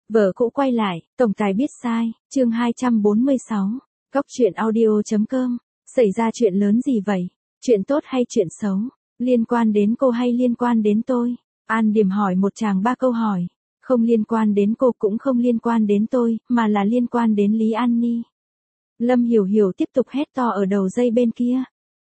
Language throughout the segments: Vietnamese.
Vợ cũ quay lại, tổng tài biết sai, chương 246, Góc truyện audio.com, xảy ra chuyện lớn gì vậy? Chuyện tốt hay chuyện xấu? Liên quan đến cô hay liên quan đến tôi? An Điềm hỏi một chàng ba câu hỏi. Không liên quan đến cô cũng không liên quan đến tôi, mà là liên quan đến Lý An Ni. Lâm Hiểu Hiểu tiếp tục hét to ở đầu dây bên kia.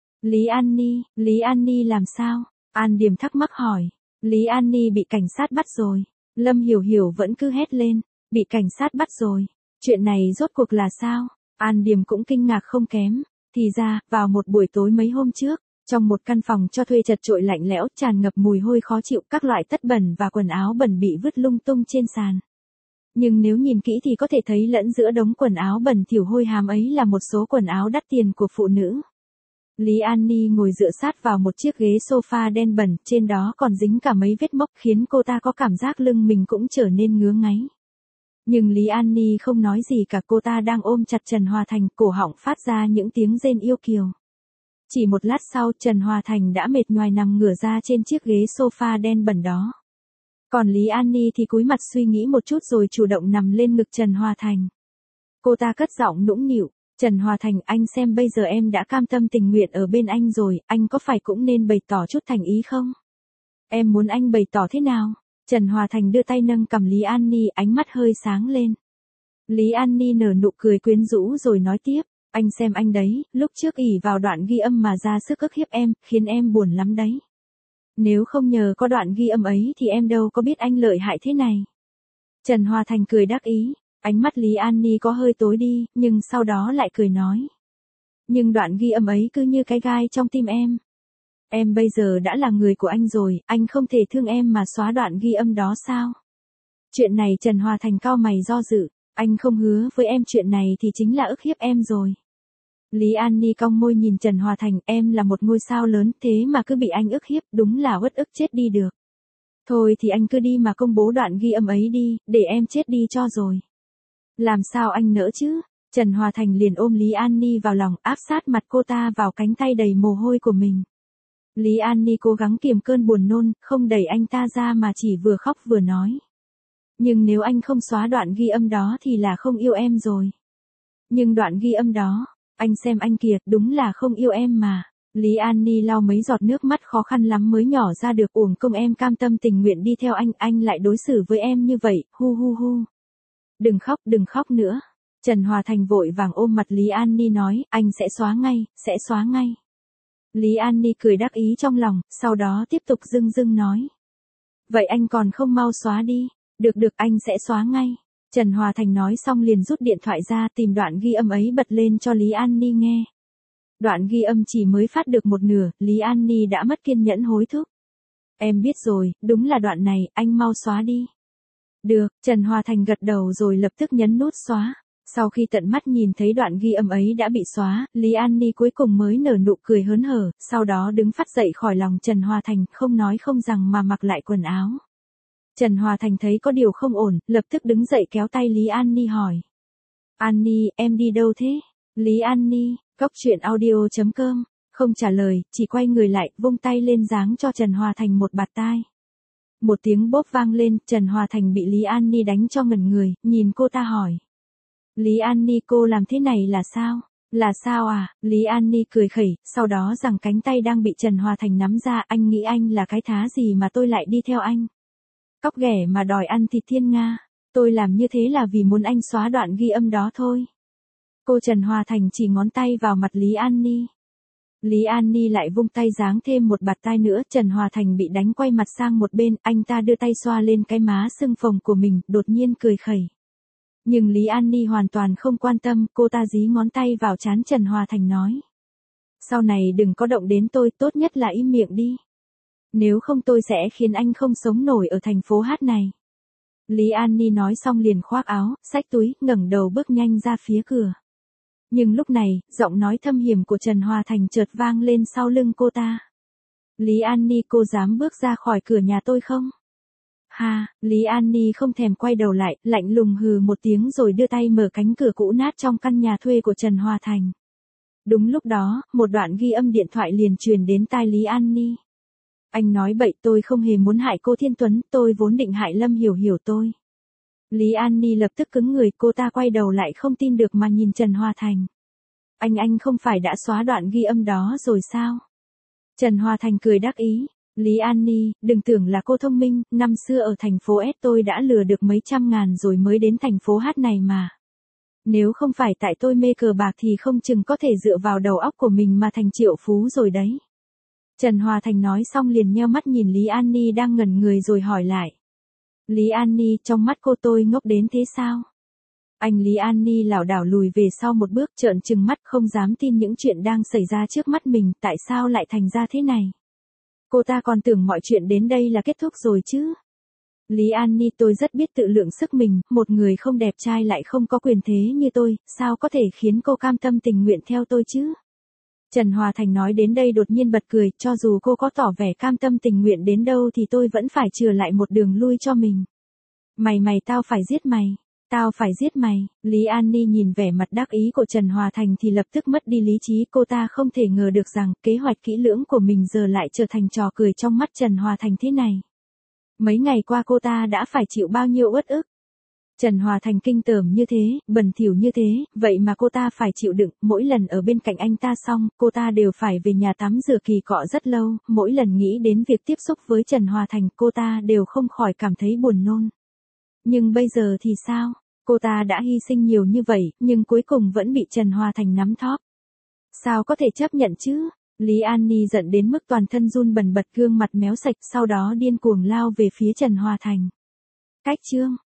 Lý An Ni làm sao? An Điềm thắc mắc hỏi. Lý An Ni bị cảnh sát bắt rồi. Lâm Hiểu Hiểu vẫn cứ hét lên, bị cảnh sát bắt rồi. Chuyện này rốt cuộc là sao? An Điềm cũng kinh ngạc không kém. Thì ra, vào một buổi tối mấy hôm trước, trong một căn phòng cho thuê chật chội lạnh lẽo tràn ngập mùi hôi khó chịu, các loại tất bẩn và quần áo bẩn bị vứt lung tung trên sàn. Nhưng nếu nhìn kỹ thì có thể thấy lẫn giữa đống quần áo bẩn thỉu hôi hám ấy là một số quần áo đắt tiền của phụ nữ. Lý An Ni ngồi dựa sát vào một chiếc ghế sofa đen bẩn, trên đó còn dính cả mấy vết mốc khiến cô ta có cảm giác lưng mình cũng trở nên ngứa ngáy. Nhưng Lý An Ni không nói gì cả, cô ta đang ôm chặt Trần Hòa Thành, cổ họng phát ra những tiếng rên yêu kiều. Chỉ một lát sau, Trần Hòa Thành đã mệt nhoài nằm ngửa ra trên chiếc ghế sofa đen bẩn đó. Còn Lý An Ni thì cúi mặt suy nghĩ một chút rồi chủ động nằm lên ngực Trần Hòa Thành. Cô ta cất giọng nũng nịu. Trần Hòa Thành, anh xem bây giờ em đã cam tâm tình nguyện ở bên anh rồi, anh có phải cũng nên bày tỏ chút thành ý không? Em muốn anh bày tỏ thế nào? Trần Hòa Thành đưa tay nâng cằm Lý An Ni, ánh mắt hơi sáng lên. Lý An Ni nở nụ cười quyến rũ rồi nói tiếp, anh xem anh đấy, lúc trước ỷ vào đoạn ghi âm mà ra sức ức hiếp em, khiến em buồn lắm đấy. Nếu không nhờ có đoạn ghi âm ấy thì em đâu có biết anh lợi hại thế này. Trần Hòa Thành cười đắc ý. Ánh mắt Lý An Ni có hơi tối đi, nhưng sau đó lại cười nói. Nhưng đoạn ghi âm ấy cứ như cái gai trong tim em. Em bây giờ đã là người của anh rồi, anh không thể thương em mà xóa đoạn ghi âm đó sao? Chuyện này Trần Hòa Thành cau mày do dự, anh không hứa với em chuyện này thì chính là ức hiếp em rồi. Lý An Ni cong môi nhìn Trần Hòa Thành, em là một ngôi sao lớn thế mà cứ bị anh ức hiếp, đúng là uất ức chết đi được. Thôi thì anh cứ đi mà công bố đoạn ghi âm ấy đi, để em chết đi cho rồi. Làm sao anh nỡ chứ? Trần Hòa Thành liền ôm Lý An Ni vào lòng, áp sát mặt cô ta vào cánh tay đầy mồ hôi của mình. Lý An Ni cố gắng kiềm cơn buồn nôn, không đẩy anh ta ra mà chỉ vừa khóc vừa nói. Nhưng nếu anh không xóa đoạn ghi âm đó thì là không yêu em rồi. Nhưng đoạn ghi âm đó, anh xem anh kìa, đúng là không yêu em mà. Lý An Ni lau mấy giọt nước mắt, khó khăn lắm mới nhỏ ra được, uổng công em cam tâm tình nguyện đi theo anh lại đối xử với em như vậy, hu hu hu. Đừng khóc nữa. Trần Hòa Thành vội vàng ôm mặt Lý An Ni nói, anh sẽ xóa ngay. Lý An Ni cười đắc ý trong lòng, sau đó tiếp tục dưng nói. Vậy anh còn không mau xóa đi. Được anh sẽ xóa ngay. Trần Hòa Thành nói xong liền rút điện thoại ra tìm đoạn ghi âm ấy bật lên cho Lý An Ni nghe. Đoạn ghi âm chỉ mới phát được một nửa, Lý An Ni đã mất kiên nhẫn hối thúc. Em biết rồi, đúng là đoạn này, anh mau xóa đi. Được, Trần Hòa Thành gật đầu rồi lập tức nhấn nút xóa. Sau khi tận mắt nhìn thấy đoạn ghi âm ấy đã bị xóa, Lý An Ni cuối cùng mới nở nụ cười hớn hở, sau đó đứng phắt dậy khỏi lòng Trần Hòa Thành, không nói không rằng mà mặc lại quần áo. Trần Hòa Thành thấy có điều không ổn, lập tức đứng dậy kéo tay Lý An Ni hỏi. An Ni, em đi đâu thế? Lý An Ni, Góc truyện audio.com, không trả lời, chỉ quay người lại, vung tay lên giáng cho Trần Hòa Thành một bạt tai. Một tiếng bốp vang lên, Trần Hòa Thành bị Lý An Ni đánh cho ngẩn người, nhìn cô ta hỏi. Lý An Ni, cô làm thế này là sao? Là sao à? Lý An Ni cười khẩy, sau đó giằng cánh tay đang bị Trần Hòa Thành nắm ra, anh nghĩ anh là cái thá gì mà tôi lại đi theo anh? Cóc ghẻ mà đòi ăn thịt thiên nga, tôi làm như thế là vì muốn anh xóa đoạn ghi âm đó thôi. Cô Trần Hòa Thành chỉ ngón tay vào mặt Lý An Ni. Lý An Ni lại vung tay giáng thêm một bạt tai nữa, Trần Hòa Thành bị đánh quay mặt sang một bên, anh ta đưa tay xoa lên cái má sưng phồng của mình, đột nhiên cười khẩy. Nhưng Lý An Ni hoàn toàn không quan tâm, cô ta dí ngón tay vào trán Trần Hòa Thành nói. Sau này đừng có động đến tôi, tốt nhất là im miệng đi. Nếu không tôi sẽ khiến anh không sống nổi ở thành phố hát này. Lý An Ni nói xong liền khoác áo, xách túi, ngẩng đầu bước nhanh ra phía cửa. Nhưng lúc này, giọng nói thâm hiểm của Trần Hòa Thành chợt vang lên sau lưng cô ta. Lý An Ni, cô dám bước ra khỏi cửa nhà tôi không? Ha, Lý An Ni không thèm quay đầu lại, lạnh lùng hừ một tiếng rồi đưa tay mở cánh cửa cũ nát trong căn nhà thuê của Trần Hòa Thành. Đúng lúc đó, một đoạn ghi âm điện thoại liền truyền đến tai Lý An Ni. Anh nói bậy, tôi không hề muốn hại cô Thiên Tuấn, tôi vốn định hại Lâm Hiểu Hiểu tôi. Lý An Ni lập tức cứng người, cô ta quay đầu lại không tin được mà nhìn Trần Hòa Thành. Anh không phải đã xóa đoạn ghi âm đó rồi sao? Trần Hòa Thành cười đắc ý. Lý An Ni, đừng tưởng là cô thông minh, năm xưa ở thành phố S tôi đã lừa được mấy trăm ngàn rồi mới đến thành phố H này mà. Nếu không phải tại tôi mê cờ bạc thì không chừng có thể dựa vào đầu óc của mình mà thành triệu phú rồi đấy. Trần Hòa Thành nói xong liền nheo mắt nhìn Lý An Ni đang ngẩn người rồi hỏi lại. Lý An Ni, trong mắt cô tôi ngốc đến thế sao? Anh Lý An Ni lảo đảo lùi về sau một bước, trợn trừng mắt không dám tin những chuyện đang xảy ra trước mắt mình, tại sao lại thành ra thế này? Cô ta còn tưởng mọi chuyện đến đây là kết thúc rồi chứ. Lý An Ni, tôi rất biết tự lượng sức mình, một người không đẹp trai lại không có quyền thế như tôi, sao có thể khiến cô cam tâm tình nguyện theo tôi chứ? Trần Hòa Thành nói đến đây đột nhiên bật cười, cho dù cô có tỏ vẻ cam tâm tình nguyện đến đâu thì tôi vẫn phải chừa lại một đường lui cho mình. Mày tao phải giết mày. Tao phải giết mày. Lý An Ni nhìn vẻ mặt đắc ý của Trần Hòa Thành thì lập tức mất đi lý trí, cô ta không thể ngờ được rằng kế hoạch kỹ lưỡng của mình giờ lại trở thành trò cười trong mắt Trần Hòa Thành thế này. Mấy ngày qua cô ta đã phải chịu bao nhiêu uất ức. Trần Hòa Thành kinh tởm như thế, bẩn thỉu như thế, vậy mà cô ta phải chịu đựng, mỗi lần ở bên cạnh anh ta xong, cô ta đều phải về nhà tắm rửa kỳ cọ rất lâu, mỗi lần nghĩ đến việc tiếp xúc với Trần Hòa Thành cô ta đều không khỏi cảm thấy buồn nôn. Nhưng bây giờ thì sao? Cô ta đã hy sinh nhiều như vậy, nhưng cuối cùng vẫn bị Trần Hòa Thành nắm thóp. Sao có thể chấp nhận chứ? Lý An Ni giận đến mức toàn thân run bần bật, gương mặt méo sạch, sau đó điên cuồng lao về phía Trần Hòa Thành. Cách chương